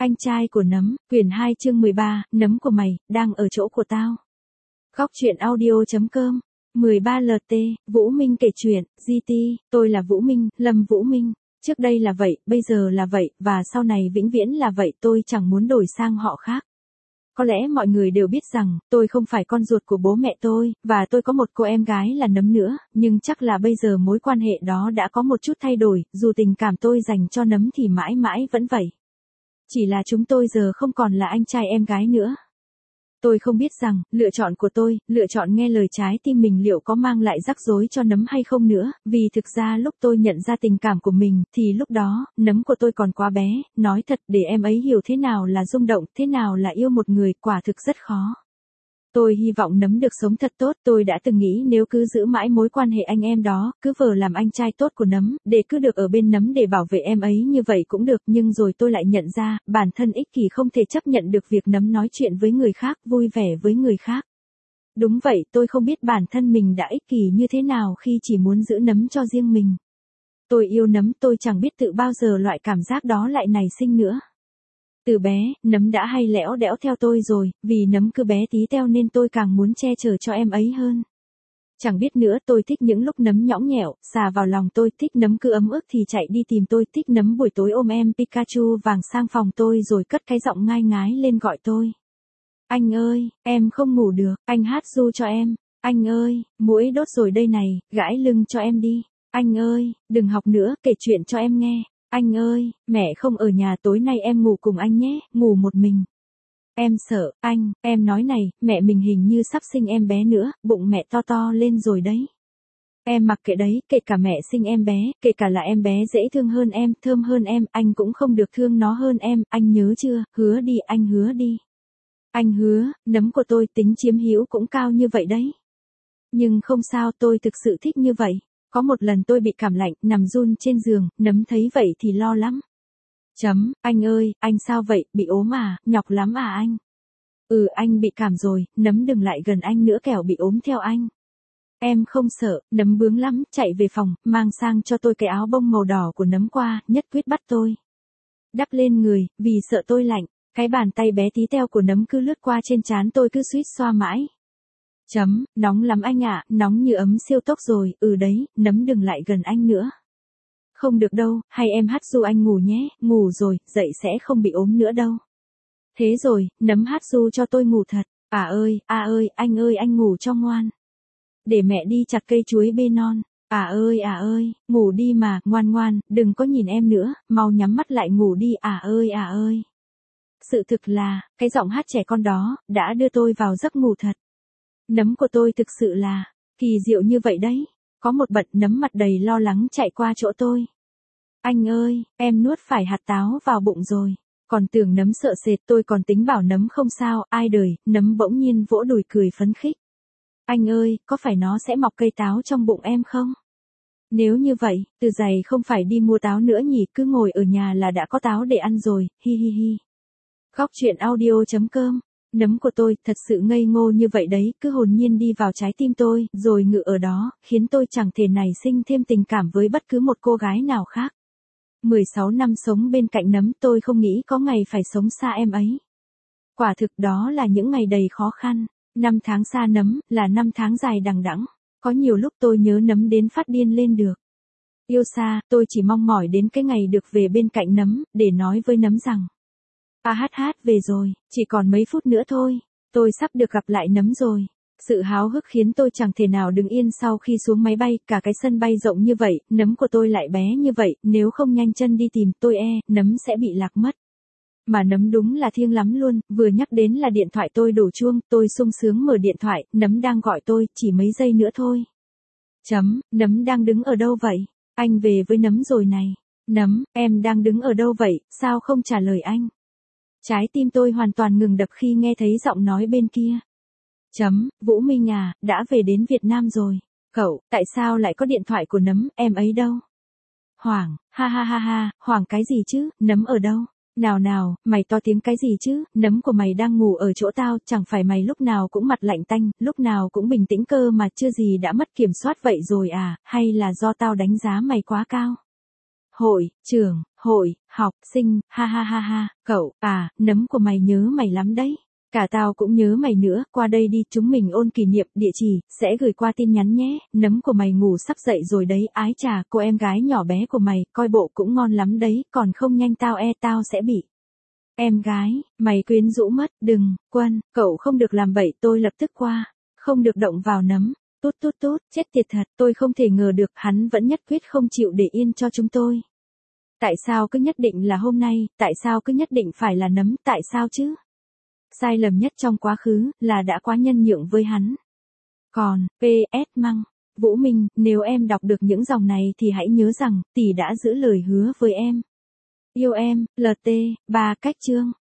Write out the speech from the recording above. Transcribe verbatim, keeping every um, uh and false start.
Anh trai của nấm, quyển hai chương mười ba, nấm của mày, đang ở chỗ của tao. Góc truyện audio.com mười ba L T, Vũ Minh kể chuyện, giê tê, tôi là Vũ Minh, Lâm Vũ Minh. Trước đây là vậy, bây giờ là vậy, và sau này vĩnh viễn là vậy, tôi chẳng muốn đổi sang họ khác. Có lẽ mọi người đều biết rằng, tôi không phải con ruột của bố mẹ tôi, và tôi có một cô em gái là Nấm nữa, nhưng chắc là bây giờ mối quan hệ đó đã có một chút thay đổi, dù tình cảm tôi dành cho Nấm thì mãi mãi vẫn vậy. Chỉ là chúng tôi giờ không còn là anh trai em gái nữa. Tôi không biết rằng, lựa chọn của tôi, lựa chọn nghe lời trái tim mình liệu có mang lại rắc rối cho Nấm hay không nữa, vì thực ra lúc tôi nhận ra tình cảm của mình, thì lúc đó, Nấm của tôi còn quá bé, nói thật để em ấy hiểu thế nào là rung động, thế nào là yêu một người, quả thực rất khó. Tôi hy vọng Nấm được sống thật tốt, tôi đã từng nghĩ nếu cứ giữ mãi mối quan hệ anh em đó, cứ vờ làm anh trai tốt của Nấm, để cứ được ở bên Nấm để bảo vệ em ấy như vậy cũng được, nhưng rồi tôi lại nhận ra, bản thân ích kỷ không thể chấp nhận được việc Nấm nói chuyện với người khác, vui vẻ với người khác. Đúng vậy, tôi không biết bản thân mình đã ích kỷ như thế nào khi chỉ muốn giữ Nấm cho riêng mình. Tôi yêu Nấm, tôi chẳng biết tự bao giờ loại cảm giác đó lại nảy sinh nữa. Từ bé, Nấm đã hay lẽo đẽo theo tôi rồi, vì Nấm cứ bé tí teo nên tôi càng muốn che chở cho em ấy hơn. Chẳng biết nữa, tôi thích những lúc Nấm nhõng nhẽo, xà vào lòng tôi, thích Nấm cứ ấm ức thì chạy đi tìm tôi, thích Nấm buổi tối ôm em Pikachu vàng sang phòng tôi rồi cất cái giọng ngai ngái lên gọi tôi. Anh ơi, em không ngủ được, anh hát ru cho em. Anh ơi, muỗi đốt rồi đây này, gãi lưng cho em đi. Anh ơi, đừng học nữa, kể chuyện cho em nghe. Anh ơi, mẹ không ở nhà tối nay em ngủ cùng anh nhé, ngủ một mình. Em sợ, anh, em nói này, mẹ mình hình như sắp sinh em bé nữa, bụng mẹ to to lên rồi đấy. Em mặc kệ đấy, kể cả mẹ sinh em bé, kể cả là em bé dễ thương hơn em, thơm hơn em, anh cũng không được thương nó hơn em, anh nhớ chưa, hứa đi, anh hứa đi. Anh hứa, Nấm của tôi tính chiếm hữu cũng cao như vậy đấy. Nhưng không sao, tôi thực sự thích như vậy. Có một lần tôi bị cảm lạnh, nằm run trên giường, Nấm thấy vậy thì lo lắm. Chấm, anh ơi, anh sao vậy, bị ốm à, nhọc lắm à anh? Ừ, anh bị cảm rồi, Nấm đừng lại gần anh nữa kẻo bị ốm theo anh. Em không sợ, Nấm bướng lắm, chạy về phòng, mang sang cho tôi cái áo bông màu đỏ của Nấm qua, nhất quyết bắt tôi đắp lên người, vì sợ tôi lạnh. Cái bàn tay bé tí teo của Nấm cứ lướt qua trên trán tôi cứ suýt xoa mãi. Chấm, nóng lắm anh ạ, nóng như ấm siêu tốc rồi, ừ đấy, Nấm đừng lại gần anh nữa. Không được đâu, hay em hát ru anh ngủ nhé, ngủ rồi, dậy sẽ không bị ốm nữa đâu. Thế rồi, Nấm hát ru cho tôi ngủ thật, à ơi, à ơi, anh ơi anh ngủ cho ngoan. Để mẹ đi chặt cây chuối bê non, à ơi à ơi, ngủ đi mà, ngoan ngoan, đừng có nhìn em nữa, mau nhắm mắt lại ngủ đi, à ơi à ơi. Sự thực là, cái giọng hát trẻ con đó, đã đưa tôi vào giấc ngủ thật. Nấm của tôi thực sự là, kỳ diệu như vậy đấy. Có một bận Nấm mặt đầy lo lắng chạy qua chỗ tôi. Anh ơi, em nuốt phải hạt táo vào bụng rồi. Còn tưởng Nấm sợ sệt, tôi còn tính bảo Nấm không sao, ai đời, Nấm bỗng nhiên vỗ đùi cười phấn khích. Anh ơi, có phải nó sẽ mọc cây táo trong bụng em không? Nếu như vậy, từ giày không phải đi mua táo nữa nhỉ, cứ ngồi ở nhà là đã có táo để ăn rồi, hi hi hi. Góc truyện audio.com Nấm của tôi thật sự ngây ngô như vậy đấy, cứ hồn nhiên đi vào trái tim tôi, rồi ngự ở đó, khiến tôi chẳng thể nảy sinh thêm tình cảm với bất cứ một cô gái nào khác. mười sáu năm sống bên cạnh Nấm, tôi không nghĩ có ngày phải sống xa em ấy. Quả thực đó là những ngày đầy khó khăn. Năm tháng xa Nấm, là năm tháng dài đằng đẵng. Có nhiều lúc tôi nhớ Nấm đến phát điên lên được. Yêu xa, tôi chỉ mong mỏi đến cái ngày được về bên cạnh Nấm, để nói với Nấm rằng. A hát hát về rồi, chỉ còn mấy phút nữa thôi, tôi sắp được gặp lại Nấm rồi. Sự háo hức khiến tôi chẳng thể nào đứng yên sau khi xuống máy bay, cả cái sân bay rộng như vậy, Nấm của tôi lại bé như vậy, nếu không nhanh chân đi tìm tôi e, Nấm sẽ bị lạc mất. Mà Nấm đúng là thiêng lắm luôn, vừa nhắc đến là điện thoại tôi đổ chuông, tôi sung sướng mở điện thoại, Nấm đang gọi tôi, chỉ mấy giây nữa thôi. Chấm, Nấm đang đứng ở đâu vậy? Anh về với Nấm rồi này. Nấm, em đang đứng ở đâu vậy, sao không trả lời anh? Trái tim tôi hoàn toàn ngừng đập khi nghe thấy giọng nói bên kia. Chấm, Vũ Minh à, đã về đến Việt Nam rồi. Cậu, tại sao lại có điện thoại của Nấm, em ấy đâu? Hoảng, ha ha ha ha, hoảng cái gì chứ, Nấm ở đâu? Nào nào, mày to tiếng cái gì chứ, Nấm của mày đang ngủ ở chỗ tao, chẳng phải mày lúc nào cũng mặt lạnh tanh, lúc nào cũng bình tĩnh cơ mà chưa gì đã mất kiểm soát vậy rồi à, hay là do tao đánh giá mày quá cao? hội, trưởng, hội, học, sinh, ha ha ha ha, cậu, à, nấm của mày nhớ mày lắm đấy. Cả tao cũng nhớ mày nữa, qua đây đi, chúng mình ôn kỷ niệm, địa chỉ, sẽ gửi qua tin nhắn nhé, nấm của mày ngủ sắp dậy rồi đấy, ái chà, cô em gái nhỏ bé của mày, coi bộ cũng ngon lắm đấy, còn không nhanh tao e tao sẽ bị. Em gái, mày quyến rũ mất, đừng, Quân, cậu không được làm bậy, tôi lập tức qua, không được động vào nấm, tút tút tút, chết tiệt thật, tôi không thể ngờ được, hắn vẫn nhất quyết không chịu để yên cho chúng tôi. Tại sao cứ nhất định là hôm nay, tại sao cứ nhất định phải là nấm, tại sao chứ? Sai lầm nhất trong quá khứ, là đã quá nhân nhượng với hắn. Còn, pê ét Măng, Vũ Minh, nếu em đọc được những dòng này thì hãy nhớ rằng, tỷ đã giữ lời hứa với em. Yêu em, lờ tê, ba cách chương.